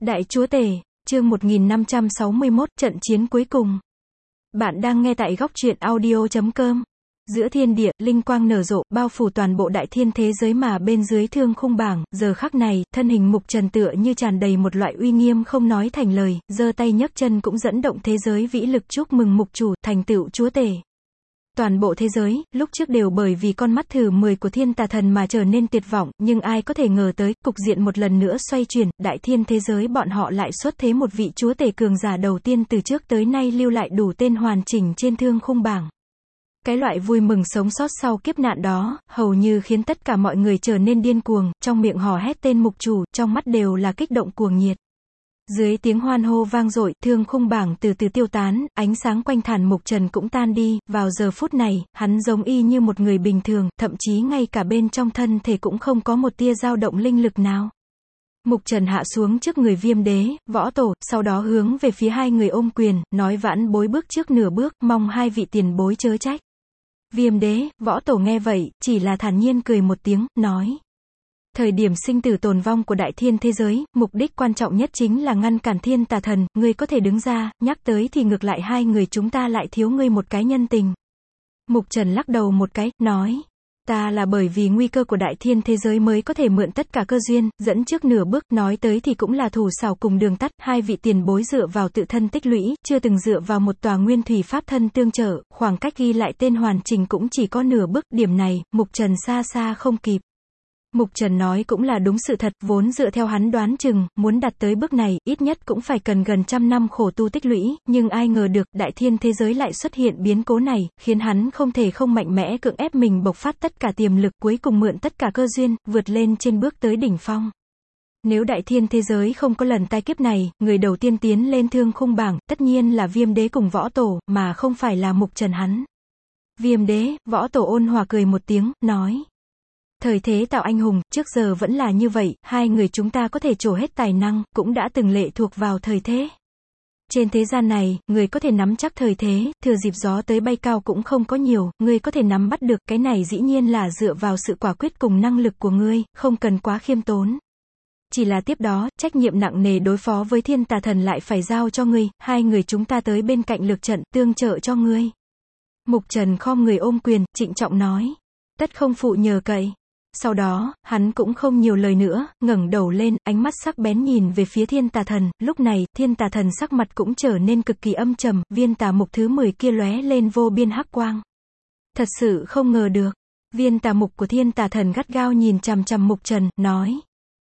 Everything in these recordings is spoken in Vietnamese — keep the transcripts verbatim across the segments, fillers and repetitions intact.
Đại Chúa Tể, chương một nghìn năm trăm sáu mươi mốt, trận chiến cuối cùng. Bạn đang nghe tại góc truyện audio chấm com. Giữa thiên địa, linh quang nở rộ, bao phủ toàn bộ đại thiên thế giới mà bên dưới thương khung bảng, giờ khắc này, thân hình Mục Trần tựa như tràn đầy một loại uy nghiêm không nói thành lời, giơ tay nhấc chân cũng dẫn động thế giới vĩ lực chúc mừng Mục Chủ, thành tựu Chúa Tể. Toàn bộ thế giới, lúc trước đều bởi vì con mắt thử mười của thiên tà thần mà trở nên tuyệt vọng, nhưng ai có thể ngờ tới, cục diện một lần nữa xoay chuyển, đại thiên thế giới bọn họ lại xuất thế một vị chúa tể cường giả đầu tiên từ trước tới nay lưu lại đủ tên hoàn chỉnh trên thương khung bảng. Cái loại vui mừng sống sót sau kiếp nạn đó, hầu như khiến tất cả mọi người trở nên điên cuồng, trong miệng hò hét tên Mục Chủ, trong mắt đều là kích động cuồng nhiệt. Dưới tiếng hoan hô vang dội, thương khung bảng từ từ tiêu tán, ánh sáng quanh thản Mục Trần cũng tan đi, vào giờ phút này, hắn giống y như một người bình thường, thậm chí ngay cả bên trong thân thể cũng không có một tia dao động linh lực nào. Mục Trần hạ xuống trước người Viêm Đế, Võ Tổ, sau đó hướng về phía hai người ôm quyền, nói vãn bối bước trước nửa bước, mong hai vị tiền bối chớ trách. Viêm Đế, Võ Tổ nghe vậy, chỉ là thản nhiên cười một tiếng, nói. Thời điểm sinh tử tồn vong của đại thiên thế giới, mục đích quan trọng nhất chính là ngăn cản thiên tà thần, ngươi có thể đứng ra, nhắc tới thì ngược lại hai người chúng ta lại thiếu ngươi một cái nhân tình. Mục Trần lắc đầu một cái, nói. Ta là bởi vì nguy cơ của đại thiên thế giới mới có thể mượn tất cả cơ duyên, dẫn trước nửa bước, nói tới thì cũng là thủ xảo cùng đường tắt, hai vị tiền bối dựa vào tự thân tích lũy, chưa từng dựa vào một tòa nguyên thủy pháp thân tương trợ, khoảng cách ghi lại tên hoàn chỉnh cũng chỉ có nửa bước, điểm này, Mục Trần xa xa không kịp. Mục Trần nói cũng là đúng sự thật, vốn dựa theo hắn đoán chừng, muốn đạt tới bước này, ít nhất cũng phải cần gần trăm năm khổ tu tích lũy, nhưng ai ngờ được, đại thiên thế giới lại xuất hiện biến cố này, khiến hắn không thể không mạnh mẽ cưỡng ép mình bộc phát tất cả tiềm lực, cuối cùng mượn tất cả cơ duyên, vượt lên trên bước tới đỉnh phong. Nếu đại thiên thế giới không có lần tai kiếp này, người đầu tiên tiến lên thương khung bảng, tất nhiên là Viêm Đế cùng Võ Tổ, mà không phải là Mục Trần hắn. Viêm Đế, Võ Tổ ôn hòa cười một tiếng, nói. Thời thế tạo anh hùng, trước giờ vẫn là như vậy, hai người chúng ta có thể trổ hết tài năng, cũng đã từng lệ thuộc vào thời thế. Trên thế gian này, người có thể nắm chắc thời thế, thừa dịp gió tới bay cao cũng không có nhiều, người có thể nắm bắt được, cái này dĩ nhiên là dựa vào sự quả quyết cùng năng lực của ngươi, không cần quá khiêm tốn. Chỉ là tiếp đó, trách nhiệm nặng nề đối phó với thiên tà thần lại phải giao cho ngươi, hai người chúng ta tới bên cạnh lược trận, tương trợ cho ngươi. Mục Trần khom người ôm quyền, trịnh trọng nói. Tất không phụ nhờ cậy. Sau đó, hắn cũng không nhiều lời nữa, ngẩng đầu lên, ánh mắt sắc bén nhìn về phía thiên tà thần, lúc này, thiên tà thần sắc mặt cũng trở nên cực kỳ âm trầm, viên tà mục thứ mười kia lóe lên vô biên hắc quang. Thật sự không ngờ được, viên tà mục của thiên tà thần gắt gao nhìn chằm chằm Mục Trần, nói.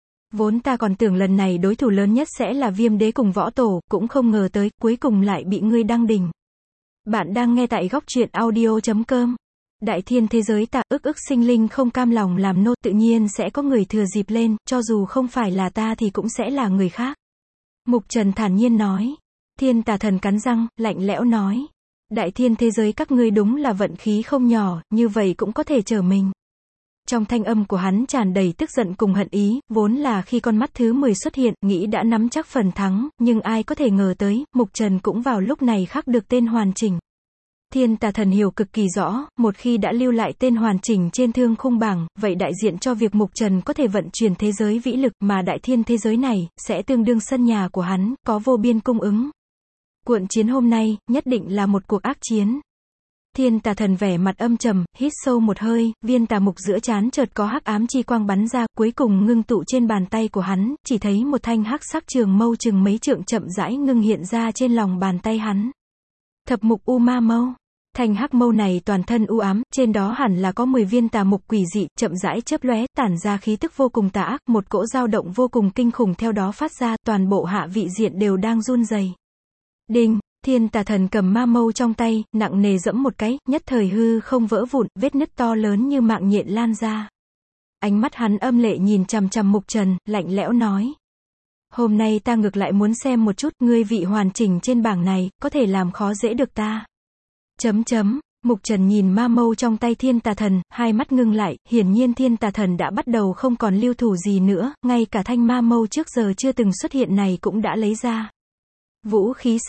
Vốn ta còn tưởng lần này đối thủ lớn nhất sẽ là Viêm Đế cùng Võ Tổ, cũng không ngờ tới, cuối cùng lại bị ngươi đăng đỉnh. Bạn đang nghe tại góc truyện audio chấm com. Đại thiên thế giới ta, ức ức sinh linh không cam lòng làm nô, tự nhiên sẽ có người thừa dịp lên, cho dù không phải là ta thì cũng sẽ là người khác. Mục Trần thản nhiên nói. Thiên tà thần cắn răng, lạnh lẽo nói. Đại thiên thế giới các ngươi đúng là vận khí không nhỏ, như vậy cũng có thể trở mình. Trong thanh âm của hắn tràn đầy tức giận cùng hận ý, vốn là khi con mắt thứ mười xuất hiện, nghĩ đã nắm chắc phần thắng, nhưng ai có thể ngờ tới, Mục Trần cũng vào lúc này khắc được tên hoàn chỉnh. Thiên tà thần hiểu cực kỳ rõ, một khi đã lưu lại tên hoàn chỉnh trên thương khung bảng, vậy đại diện cho việc Mục Trần có thể vận chuyển thế giới vĩ lực, mà đại thiên thế giới này, sẽ tương đương sân nhà của hắn, có vô biên cung ứng. Cuộn chiến hôm nay, nhất định là một cuộc ác chiến. Thiên tà thần vẻ mặt âm trầm, hít sâu một hơi, viên tà mục giữa trán chợt có hắc ám chi quang bắn ra, cuối cùng ngưng tụ trên bàn tay của hắn, chỉ thấy một thanh hắc sắc trường mâu chừng mấy trượng chậm rãi ngưng hiện ra trên lòng bàn tay hắn. Thập mục u ma mâu. Thanh hắc mâu này toàn thân u ám, trên đó hẳn là có mười viên tà mục quỷ dị, chậm rãi chớp lóe, tản ra khí tức vô cùng tà ác, một cỗ dao động vô cùng kinh khủng theo đó phát ra, toàn bộ hạ vị diện đều đang run rẩy. Đinh, thiên tà thần cầm ma mâu trong tay, nặng nề giẫm một cái, nhất thời hư không vỡ vụn, vết nứt to lớn như mạng nhện lan ra. Ánh mắt hắn âm lệ nhìn chằm chằm Mục Trần, lạnh lẽo nói. Hôm nay ta ngược lại muốn xem một chút, ngươi vị hoàn chỉnh trên bảng này, có thể làm khó dễ được ta. Chấm chấm, Mục Trần nhìn ma mâu trong tay thiên tà thần, hai mắt ngưng lại, hiển nhiên thiên tà thần đã bắt đầu không còn lưu thủ gì nữa, ngay cả thanh ma mâu trước giờ chưa từng xuất hiện này cũng đã lấy ra. Vũ khí sao?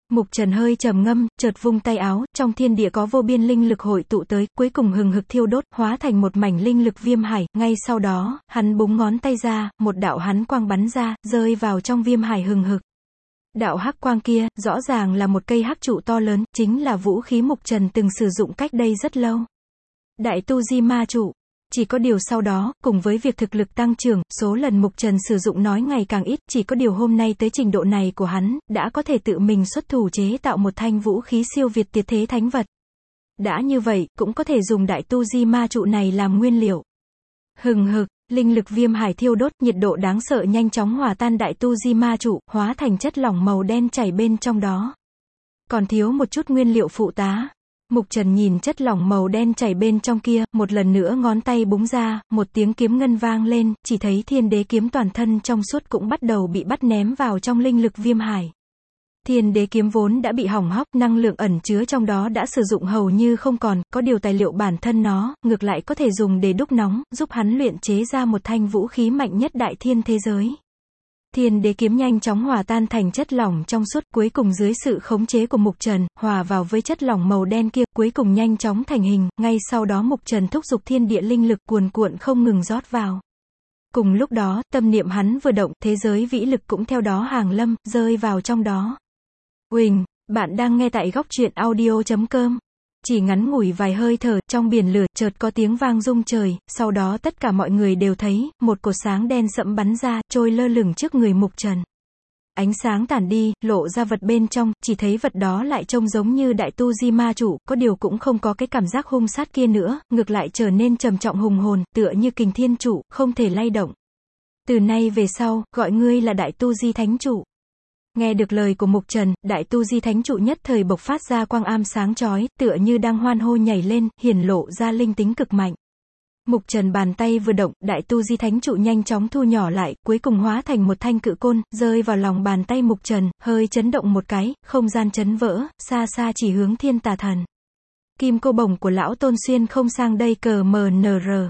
Mục Trần hơi trầm ngâm, chợt vung tay áo, trong thiên địa có vô biên linh lực hội tụ tới, cuối cùng hừng hực thiêu đốt, hóa thành một mảnh linh lực viêm hải, ngay sau đó, hắn búng ngón tay ra, một đạo hắn quang bắn ra, rơi vào trong viêm hải hừng hực. Đạo hắc quang kia, rõ ràng là một cây hắc trụ to lớn, chính là vũ khí Mục Trần từng sử dụng cách đây rất lâu. Đại tu di ma trụ. Chỉ có điều sau đó, cùng với việc thực lực tăng trưởng, số lần Mục Trần sử dụng nói ngày càng ít, chỉ có điều hôm nay tới trình độ này của hắn, đã có thể tự mình xuất thủ chế tạo một thanh vũ khí siêu việt tuyệt thế thánh vật. Đã như vậy, cũng có thể dùng đại tu di ma trụ này làm nguyên liệu. Hừng hực, linh lực viêm hải thiêu đốt, nhiệt độ đáng sợ nhanh chóng hòa tan đại tu di ma trụ, hóa thành chất lỏng màu đen chảy bên trong đó. Còn thiếu một chút nguyên liệu phụ tá. Mục Trần nhìn chất lỏng màu đen chảy bên trong kia, một lần nữa ngón tay búng ra, một tiếng kiếm ngân vang lên, chỉ thấy thiên đế kiếm toàn thân trong suốt cũng bắt đầu bị bắt ném vào trong linh lực viêm hải. Thiên đế kiếm vốn đã bị hỏng hóc, năng lượng ẩn chứa trong đó đã sử dụng hầu như không còn, có điều tài liệu bản thân nó, ngược lại có thể dùng để đúc nóng, giúp hắn luyện chế ra một thanh vũ khí mạnh nhất đại thiên thế giới. Thiên đế kiếm nhanh chóng hòa tan thành chất lỏng trong suốt, cuối cùng dưới sự khống chế của Mục Trần, hòa vào với chất lỏng màu đen kia, cuối cùng nhanh chóng thành hình, ngay sau đó Mục Trần thúc giục thiên địa linh lực cuồn cuộn không ngừng rót vào. Cùng lúc đó, tâm niệm hắn vừa động, thế giới vĩ lực cũng theo đó hàng lâm, rơi vào trong đó. Uỳnh, bạn đang nghe tại góc truyện audio chấm com. Chỉ ngắn ngủi vài hơi thở, trong biển lửa, chợt có tiếng vang rung trời, sau đó tất cả mọi người đều thấy, một cột sáng đen sẫm bắn ra, trôi lơ lửng trước người Mục Trần. Ánh sáng tản đi, lộ ra vật bên trong, chỉ thấy vật đó lại trông giống như đại tu di ma trụ, có điều cũng không có cái cảm giác hung sát kia nữa, ngược lại trở nên trầm trọng hùng hồn, tựa như kình thiên trụ, không thể lay động. Từ nay về sau, gọi ngươi là đại tu di thánh trụ. Nghe được lời của Mục Trần, đại tu di thánh trụ nhất thời bộc phát ra quang am sáng chói, tựa như đang hoan hô nhảy lên, hiển lộ ra linh tính cực mạnh. Mục Trần bàn tay vừa động, đại tu di thánh trụ nhanh chóng thu nhỏ lại, cuối cùng hóa thành một thanh cự côn, rơi vào lòng bàn tay Mục Trần, hơi chấn động một cái, không gian chấn vỡ, xa xa chỉ hướng Thiên Tà Thần. Kim cô bổng của lão Tôn xuyên không sang đây cờ mờ nờ rờ.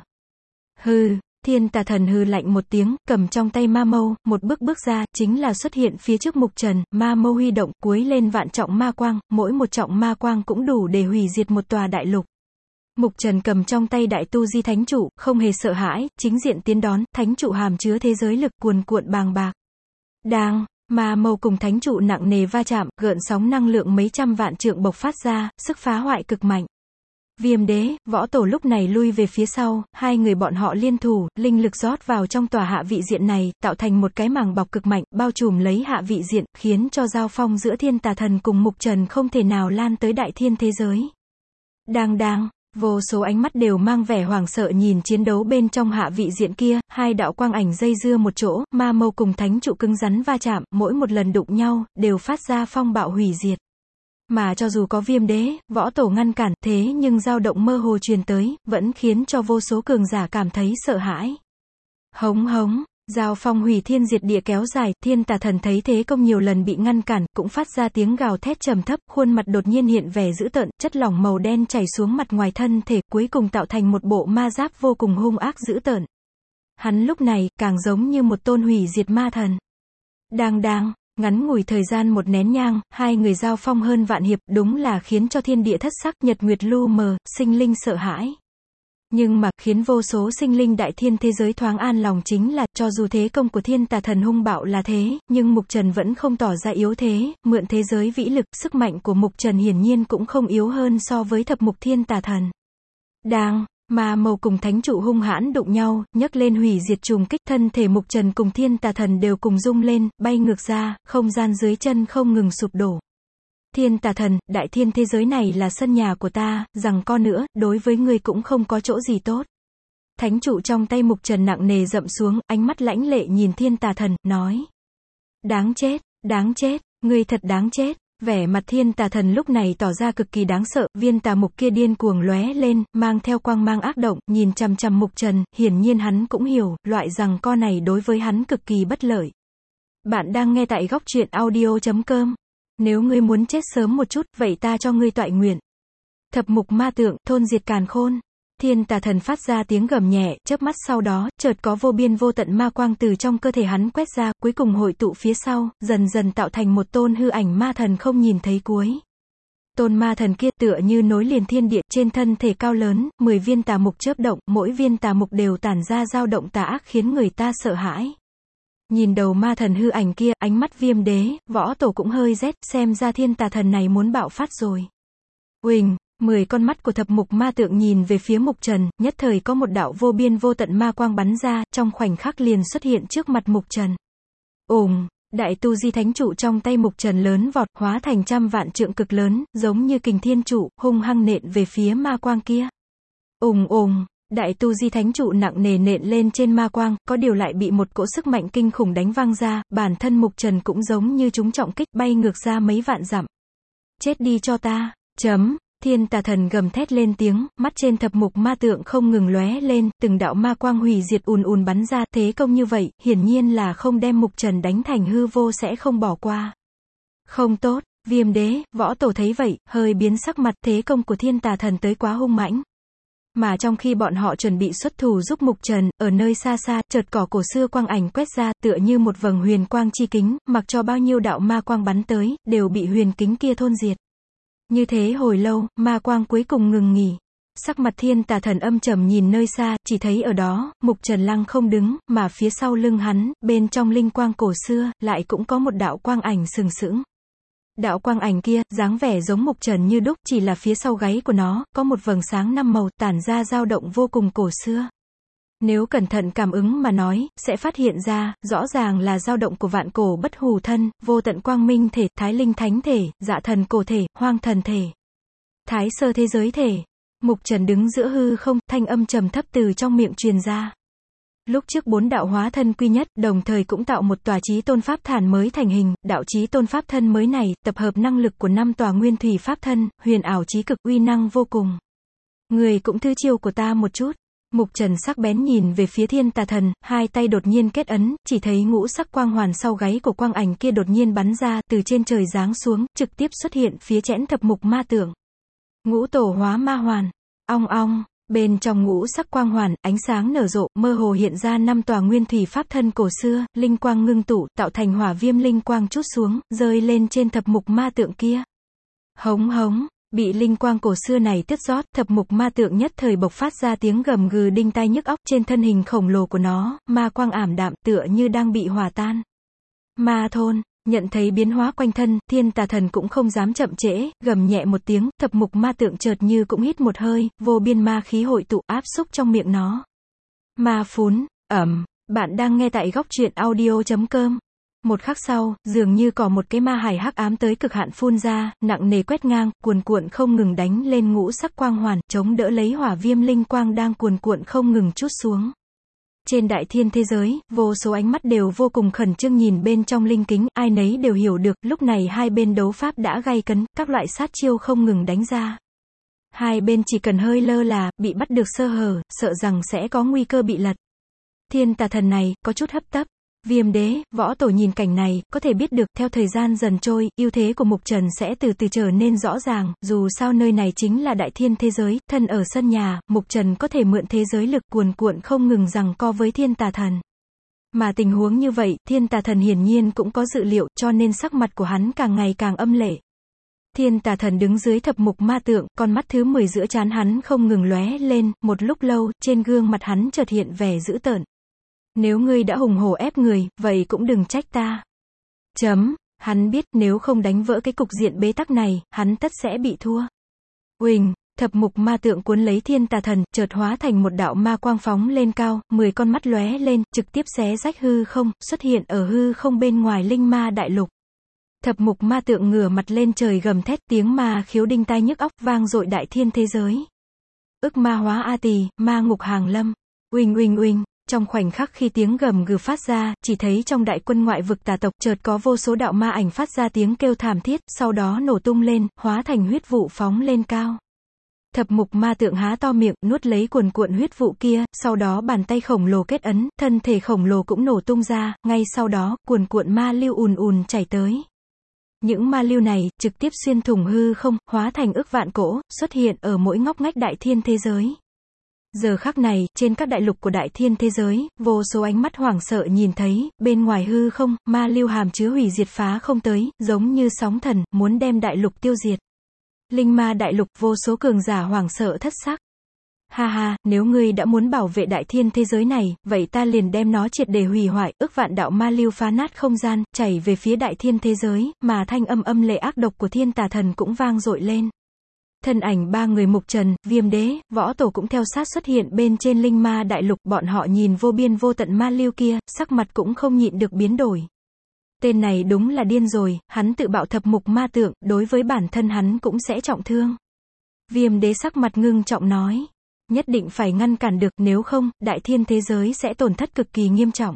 Hừ. Thiên Tà Thần hừ lạnh một tiếng, cầm trong tay ma mâu, một bước bước ra, chính là xuất hiện phía trước Mục Trần, ma mâu huy động, cuối lên vạn trọng ma quang, mỗi một trọng ma quang cũng đủ để hủy diệt một tòa đại lục. Mục Trần cầm trong tay đại tu di thánh trụ, không hề sợ hãi, chính diện tiến đón, thánh trụ hàm chứa thế giới lực cuồn cuộn bàng bạc. Đang, ma mâu cùng thánh trụ nặng nề va chạm, gợn sóng năng lượng mấy trăm vạn trượng bộc phát ra, sức phá hoại cực mạnh. Viêm đế, võ tổ lúc này lui về phía sau, hai người bọn họ liên thủ, linh lực rót vào trong tòa hạ vị diện này, tạo thành một cái màng bọc cực mạnh, bao trùm lấy hạ vị diện, khiến cho giao phong giữa Thiên Tà Thần cùng Mục Trần không thể nào lan tới đại thiên thế giới. Đang đang, vô số ánh mắt đều mang vẻ hoảng sợ nhìn chiến đấu bên trong hạ vị diện kia, hai đạo quang ảnh dây dưa một chỗ, ma mâu cùng thánh trụ cứng rắn va chạm, mỗi một lần đụng nhau, đều phát ra phong bạo hủy diệt. Mà cho dù có viêm đế, võ tổ ngăn cản, thế nhưng dao động mơ hồ truyền tới, vẫn khiến cho vô số cường giả cảm thấy sợ hãi. Hống hống, giao phong hủy thiên diệt địa kéo dài, Thiên Tà Thần thấy thế công nhiều lần bị ngăn cản, cũng phát ra tiếng gào thét trầm thấp, khuôn mặt đột nhiên hiện vẻ dữ tợn, chất lỏng màu đen chảy xuống mặt ngoài thân thể, cuối cùng tạo thành một bộ ma giáp vô cùng hung ác dữ tợn. Hắn lúc này, càng giống như một tôn hủy diệt ma thần. Đang đang. Ngắn ngủi thời gian một nén nhang, hai người giao phong hơn vạn hiệp, đúng là khiến cho thiên địa thất sắc, nhật nguyệt lu mờ, sinh linh sợ hãi. Nhưng mà, khiến vô số sinh linh đại thiên thế giới thoáng an lòng chính là, cho dù thế công của Thiên Tà Thần hung bạo là thế, nhưng Mục Trần vẫn không tỏ ra yếu thế, mượn thế giới vĩ lực, sức mạnh của Mục Trần hiển nhiên cũng không yếu hơn so với thập mục Thiên Tà Thần. Đang. Ma mâu cùng thánh trụ hung hãn đụng nhau, nhấc lên hủy diệt trùng kích, thân thể Mục Trần cùng Thiên Tà Thần đều cùng rung lên, bay ngược ra, không gian dưới chân không ngừng sụp đổ. Thiên Tà Thần, đại thiên thế giới này là sân nhà của ta, rằng co nữa, đối với ngươi cũng không có chỗ gì tốt. Thánh trụ trong tay Mục Trần nặng nề dậm xuống, ánh mắt lãnh lệ nhìn Thiên Tà Thần, nói. Đáng chết, đáng chết, ngươi thật đáng chết. Vẻ mặt Thiên Tà Thần lúc này tỏ ra cực kỳ đáng sợ, viên tà mục kia điên cuồng lóe lên, mang theo quang mang ác động, nhìn chằm chằm Mục Trần, hiển nhiên hắn cũng hiểu, loại rằng co này đối với hắn cực kỳ bất lợi. Bạn đang nghe tại góc truyện audio chấm com. Nếu ngươi muốn chết sớm một chút, vậy ta cho ngươi toại nguyện. Thập mục ma tượng, thôn diệt càn khôn. Thiên tà thần phát ra tiếng gầm nhẹ, chớp mắt sau đó, chợt có vô biên vô tận ma quang từ trong cơ thể hắn quét ra, cuối cùng hội tụ phía sau, dần dần tạo thành một tôn hư ảnh ma thần không nhìn thấy cuối. Tôn ma thần kia tựa như nối liền thiên địa, trên thân thể cao lớn, mười viên tà mục chớp động, mỗi viên tà mục đều tản ra dao động tà ác khiến người ta sợ hãi. Nhìn đầu ma thần hư ảnh kia, ánh mắt Viêm Đế, Võ Tổ cũng hơi rét, xem ra thiên tà thần này muốn bạo phát rồi. Uỳnh, mười con mắt của thập mục ma tượng nhìn về phía Mục Trần, nhất thời có một đạo vô biên vô tận ma quang bắn ra, trong khoảnh khắc liền xuất hiện trước mặt Mục Trần. Ùng, đại tu di thánh trụ trong tay Mục Trần lớn vọt, hóa thành trăm vạn trượng cực lớn, giống như kình thiên trụ, hung hăng nện về phía ma quang kia. Ùng ùng. Đại tu di thánh trụ nặng nề nện lên trên ma quang, có điều lại bị một cỗ sức mạnh kinh khủng đánh văng ra, bản thân Mục Trần cũng giống như trúng trọng kích, bay ngược ra mấy vạn dặm. Chết đi cho ta, chấm, thiên tà thần gầm thét lên tiếng, mắt trên thập mục ma tượng không ngừng lóe lên, từng đạo ma quang hủy diệt ùn ùn bắn ra, thế công như vậy, hiển nhiên là không đem Mục Trần đánh thành hư vô sẽ không bỏ qua. Không tốt, Viêm Đế, Võ Tổ thấy vậy, hơi biến sắc mặt, thế công của thiên tà thần tới quá hung mãnh. Mà trong khi bọn họ chuẩn bị xuất thủ giúp Mục Trần, ở nơi xa xa, chợt cỏ cổ xưa quang ảnh quét ra, tựa như một vầng huyền quang chi kính, mặc cho bao nhiêu đạo ma quang bắn tới, đều bị huyền kính kia thôn diệt. Như thế hồi lâu, ma quang cuối cùng ngừng nghỉ. Sắc mặt thiên tà thần âm trầm nhìn nơi xa, chỉ thấy ở đó, Mục Trần lăng không đứng, mà phía sau lưng hắn, bên trong linh quang cổ xưa, lại cũng có một đạo quang ảnh sừng sững. Đạo quang ảnh kia, dáng vẻ giống Mục Trần như đúc, chỉ là phía sau gáy của nó, có một vầng sáng năm màu, tản ra dao động vô cùng cổ xưa. Nếu cẩn thận cảm ứng mà nói, sẽ phát hiện ra, rõ ràng là dao động của vạn cổ bất hủ thân, vô tận quang minh thể, thái linh thánh thể, dạ thần cổ thể, hoang thần thể, thái sơ thế giới thể. Mục Trần đứng giữa hư không, thanh âm trầm thấp từ trong miệng truyền ra. Lúc trước bốn đạo hóa thân quy nhất, đồng thời cũng tạo một tòa chí tôn pháp thản mới thành hình, đạo chí tôn pháp thân mới này, tập hợp năng lực của năm tòa nguyên thủy pháp thân, huyền ảo chí cực, uy năng vô cùng. Người cũng thư chiêu của ta một chút. Mục Trần sắc bén nhìn về phía thiên tà thần, hai tay đột nhiên kết ấn, chỉ thấy ngũ sắc quang hoàn sau gáy của quang ảnh kia đột nhiên bắn ra, từ trên trời giáng xuống, trực tiếp xuất hiện phía chẽn thập mục ma tượng. Ngũ tổ hóa ma hoàn, ong ong. Bên trong ngũ sắc quang hoàn, ánh sáng nở rộ, mơ hồ hiện ra năm tòa nguyên thủy pháp thân cổ xưa, linh quang ngưng tụ, tạo thành hỏa viêm linh quang trút xuống, rơi lên trên thập mục ma tượng kia. Hống hống, bị linh quang cổ xưa này tước rót, thập mục ma tượng nhất thời bộc phát ra tiếng gầm gừ đinh tai nhức óc, trên thân hình khổng lồ của nó, ma quang ảm đạm, tựa như đang bị hòa tan. Ma thôn. Nhận thấy biến hóa quanh thân, thiên tà thần cũng không dám chậm trễ, gầm nhẹ một tiếng, thập mục ma tượng chợt như cũng hít một hơi, vô biên ma khí hội tụ áp xúc trong miệng nó. Ma phún, ẩm, bạn đang nghe tại góc truyện audio chấm com. Một khắc sau, dường như có một cái ma hải hắc ám tới cực hạn phun ra, nặng nề quét ngang, cuồn cuộn không ngừng đánh lên ngũ sắc quang hoàn, chống đỡ lấy hỏa viêm linh quang đang cuồn cuộn không ngừng trút xuống. Trên đại thiên thế giới, vô số ánh mắt đều vô cùng khẩn trương nhìn bên trong linh kính, ai nấy đều hiểu được, lúc này hai bên đấu pháp đã gay cấn, các loại sát chiêu không ngừng đánh ra. Hai bên chỉ cần hơi lơ là, bị bắt được sơ hở, sợ rằng sẽ có nguy cơ bị lật. Thiên tà thần này, có chút hấp tấp. Viêm Đế, Võ Tổ nhìn cảnh này, có thể biết được, theo thời gian dần trôi, ưu thế của Mục Trần sẽ từ từ trở nên rõ ràng, dù sao nơi này chính là đại thiên thế giới, thân ở sân nhà, Mục Trần có thể mượn thế giới lực cuồn cuộn không ngừng giằng co với thiên tà thần. Mà tình huống như vậy, thiên tà thần hiển nhiên cũng có dự liệu, cho nên sắc mặt của hắn càng ngày càng âm lệ. Thiên tà thần đứng dưới thập mục ma tượng, con mắt thứ mười giữa trán hắn không ngừng lóe lên, một lúc lâu, trên gương mặt hắn chợt hiện vẻ dữ tợn. Nếu ngươi đã hùng hổ ép người, vậy cũng đừng trách ta. Chấm, hắn biết nếu không đánh vỡ cái cục diện bế tắc này, hắn tất sẽ bị thua. Uỳnh, thập mục ma tượng cuốn lấy thiên tà thần, chợt hóa thành một đạo ma quang phóng lên cao, mười con mắt lóe lên, trực tiếp xé rách hư không, xuất hiện ở hư không bên ngoài linh ma đại lục. Thập mục ma tượng ngửa mặt lên trời gầm thét, tiếng ma khiếu đinh tai nhức óc vang dội đại thiên thế giới. Ức ma hóa a tỳ, ma ngục hàng lâm. Uỳnh uỳnh uỳnh. Trong khoảnh khắc khi tiếng gầm gừ phát ra, chỉ thấy trong đại quân ngoại vực tà tộc chợt có vô số đạo ma ảnh phát ra tiếng kêu thảm thiết, sau đó nổ tung lên, hóa thành huyết vụ phóng lên cao. Thập mục ma tượng há to miệng, nuốt lấy cuồn cuộn huyết vụ kia, sau đó bàn tay khổng lồ kết ấn, thân thể khổng lồ cũng nổ tung ra, ngay sau đó, cuồn cuộn ma lưu ùn ùn chảy tới. Những ma lưu này, trực tiếp xuyên thủng hư không, hóa thành ức vạn cỗ, xuất hiện ở mỗi ngóc ngách đại thiên thế giới. Giờ khắc này, trên các đại lục của đại thiên thế giới, vô số ánh mắt hoảng sợ nhìn thấy, bên ngoài hư không, ma lưu hàm chứa hủy diệt phá không tới, giống như sóng thần, muốn đem đại lục tiêu diệt. Linh ma đại lục, vô số cường giả hoảng sợ thất sắc. Ha ha, nếu ngươi đã muốn bảo vệ đại thiên thế giới này, vậy ta liền đem nó triệt để hủy hoại, ức vạn đạo ma lưu phá nát không gian, chảy về phía đại thiên thế giới, mà thanh âm âm lệ ác độc của thiên tà thần cũng vang dội lên. Thân ảnh ba người Mục Trần, Viêm Đế, Võ Tổ cũng theo sát xuất hiện bên trên linh ma đại lục, bọn họ nhìn vô biên vô tận ma lưu kia, sắc mặt cũng không nhịn được biến đổi. Tên này đúng là điên rồi, hắn tự bạo thập mục ma tượng, đối với bản thân hắn cũng sẽ trọng thương. Viêm Đế sắc mặt ngưng trọng nói, nhất định phải ngăn cản được, nếu không, đại thiên thế giới sẽ tổn thất cực kỳ nghiêm trọng.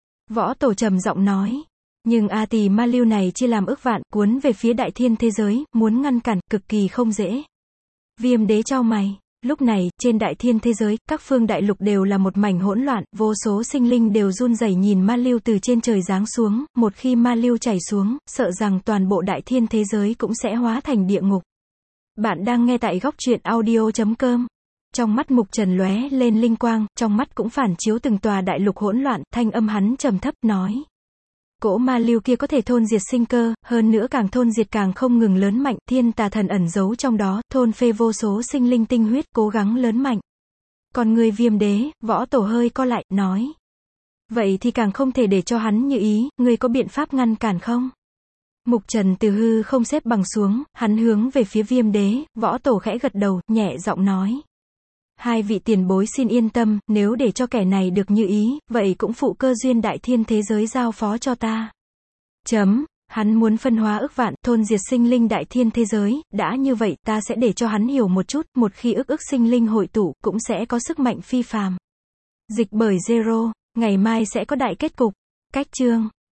Võ Tổ trầm giọng nói, nhưng A Tỳ ma lưu này chia làm ức vạn, cuốn về phía đại thiên thế giới, muốn ngăn cản, cực kỳ không dễ. Viêm Đế chau mày. Lúc này, trên đại thiên thế giới, các phương đại lục đều là một mảnh hỗn loạn, vô số sinh linh đều run rẩy nhìn ma lưu từ trên trời giáng xuống, một khi ma lưu chảy xuống, sợ rằng toàn bộ đại thiên thế giới cũng sẽ hóa thành địa ngục. Bạn đang nghe tại góc truyện audio chấm com. Trong mắt Mục Trần lóe lên linh quang, trong mắt cũng phản chiếu từng tòa đại lục hỗn loạn, thanh âm hắn trầm thấp nói. Cỗ ma lưu kia có thể thôn diệt sinh cơ, hơn nữa càng thôn diệt càng không ngừng lớn mạnh, thiên tà thần ẩn giấu trong đó, thôn phê vô số sinh linh tinh huyết, cố gắng lớn mạnh. Còn người Viêm Đế, Võ Tổ hơi co lại, nói. Vậy thì càng không thể để cho hắn như ý, ngươi có biện pháp ngăn cản không? Mục Trần từ hư không xếp bằng xuống, hắn hướng về phía Viêm Đế, Võ Tổ khẽ gật đầu, nhẹ giọng nói. Hai vị tiền bối xin yên tâm, nếu để cho kẻ này được như ý, vậy cũng phụ cơ duyên đại thiên thế giới giao phó cho ta. Chấm, hắn muốn phân hóa ức vạn, thôn diệt sinh linh đại thiên thế giới, đã như vậy, ta sẽ để cho hắn hiểu một chút, một khi ức ức sinh linh hội tụ, cũng sẽ có sức mạnh phi phàm. Dịch bởi Zero, ngày mai sẽ có đại kết cục. Cách chương.